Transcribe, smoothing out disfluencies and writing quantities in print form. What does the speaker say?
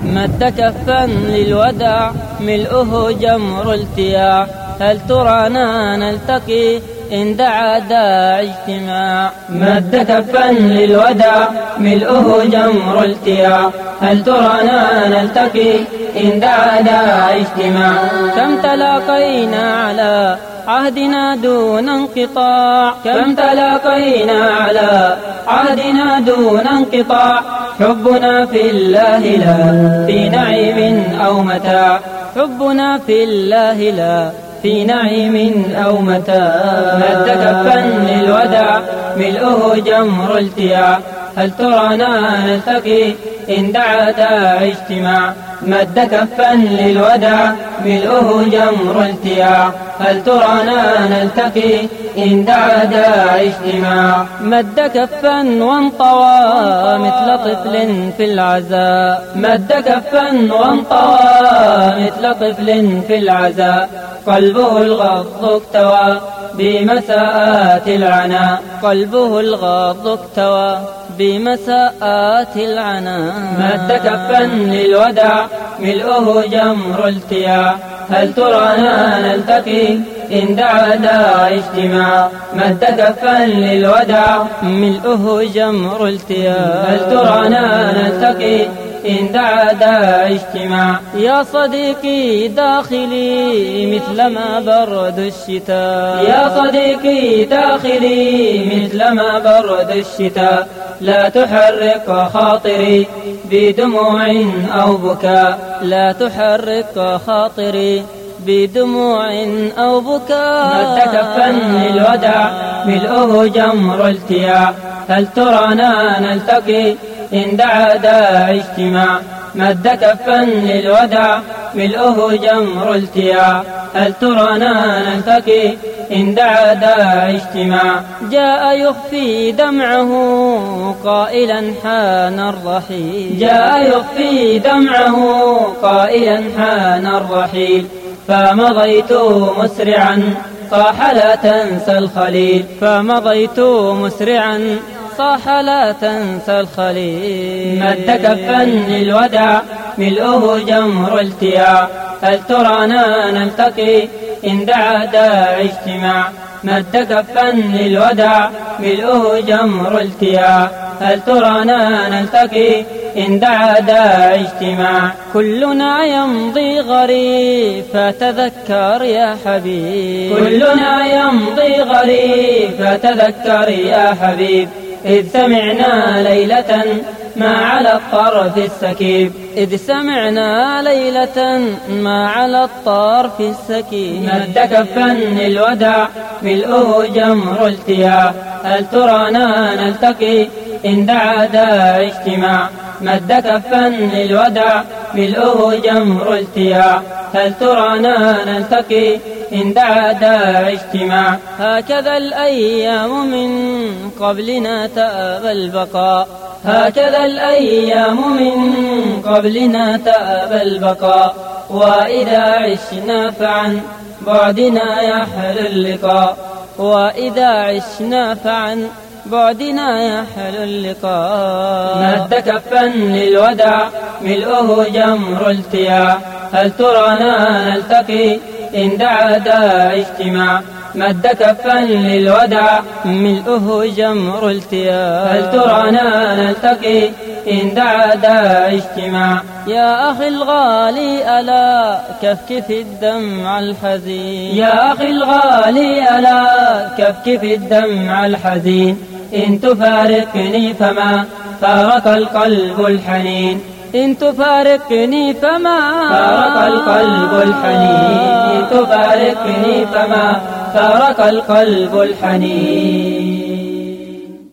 مد كفا للوداع ملؤه جمر التياع، هل ترانا نلتقي إن دعا داعي اجتماع. مد كفا للوداع ملؤه جمر التياع، هل ترانا نلتقي إن دعا داعي اجتماع. كم تلاقينا على عهدنا دون انقطاع، كم تلاقينا على عهدنا دون انقطاع، حبنا في الله لا في نعيم أو متاع، حبنا في الله لا في نعيم أو متاع. مد كفا للوداع ملؤه جمر التياع، هل ترانا نلتقي إن دعا داعي اجتماع. مد كفا للوداع ملؤه جمر التياع، هل ترانا نلتقي إن دعا داعي اجتماع. مد كفا وانطوى مثل طفل في العزاء، مد كفا وانطوى مثل طفل في العزاء، قلبه الغض اكتوى بمساءات العناء، قلبه الغض اكتوى بمساءات العناء. مد كفا للوداع ملؤه جمر التياع، هل ترانا نلتقي إن دعا داعي اجتماع. مد كفا للوداع ملؤه جمر التياع، هل ترانا نلتقي إن دعا داعي اجتماع. يا صديقي داخلي مثلما برد الشتاء، يا صديقي داخلي مثلما برد الشتاء، لا تحرك خاطري بدموع أو بكاء، لا تحرك خاطري بدموع أو بكاء. مد كفا للوداع ملؤه جمر التياع، هل ترانا نلتقي إن دعا داعي اجتماع. مد كفا للوداع ملؤه جمر التياع، هل ترانا نلتقي إن دعا داعي اجتماع. جاء يخفي دمعه قائلا حان الرحيل، جاء يخفي دمعه قائلا حان الرحيل، فمضيت مسرعا صاح لا تنسى الخليل، فمضيت مسرعا صاح لا تنسى الخليل. مد كفا للوداع ملؤه جمر التياع، هل ترانا نلتقي إن دعا داعي اجتماع. مد كفا للوداع ملؤه جمر التياع، هل ترانا نلتقي إن دعا داعي اجتماع. كلنا يمضي غريب فتذكر يا حبيب، كلنا يمضي غريب فتذكر يا حبيب، إذ سمعنا ليلة ما على الطرف السكيب، إذ سمعنا ليلة ما على الطرف السكيب. مد كفا للوداع ملؤه جمر التياع، هل ترانا نلتقي إن دعا داعي اجتماع. مد كفا للوداع ملؤه جمر التياع، هل ترانا نلتقي إن دعا داعي اجتماع. هكذا الأيام من قبلنا تأبى البقاء، هكذا الأيام من قبلنا تأبى البقاء، وإذا عشنا فعن بعدنا يحل اللقاء، وإذا عشنا فعن بعدنا يحل اللقاء. مد كفا للوداع ملؤه جمر التياع، هل ترانا نلتقي إن دعا داعي اجتماع. مد كفا للوداع ملؤه جمر التياع، هل ترانا نلتقي إن دعا داعي اجتماع. يا أخي الغالي ألا كفكف الدمع الحزين، يا أخي الغالي ألا كفكف الدمع الحزين، إن تفارقني فما فارق القلب الحنين، إن تفارقني فما فارق القلب الحنين، إن تفارقني فما فارق القلب الحنين.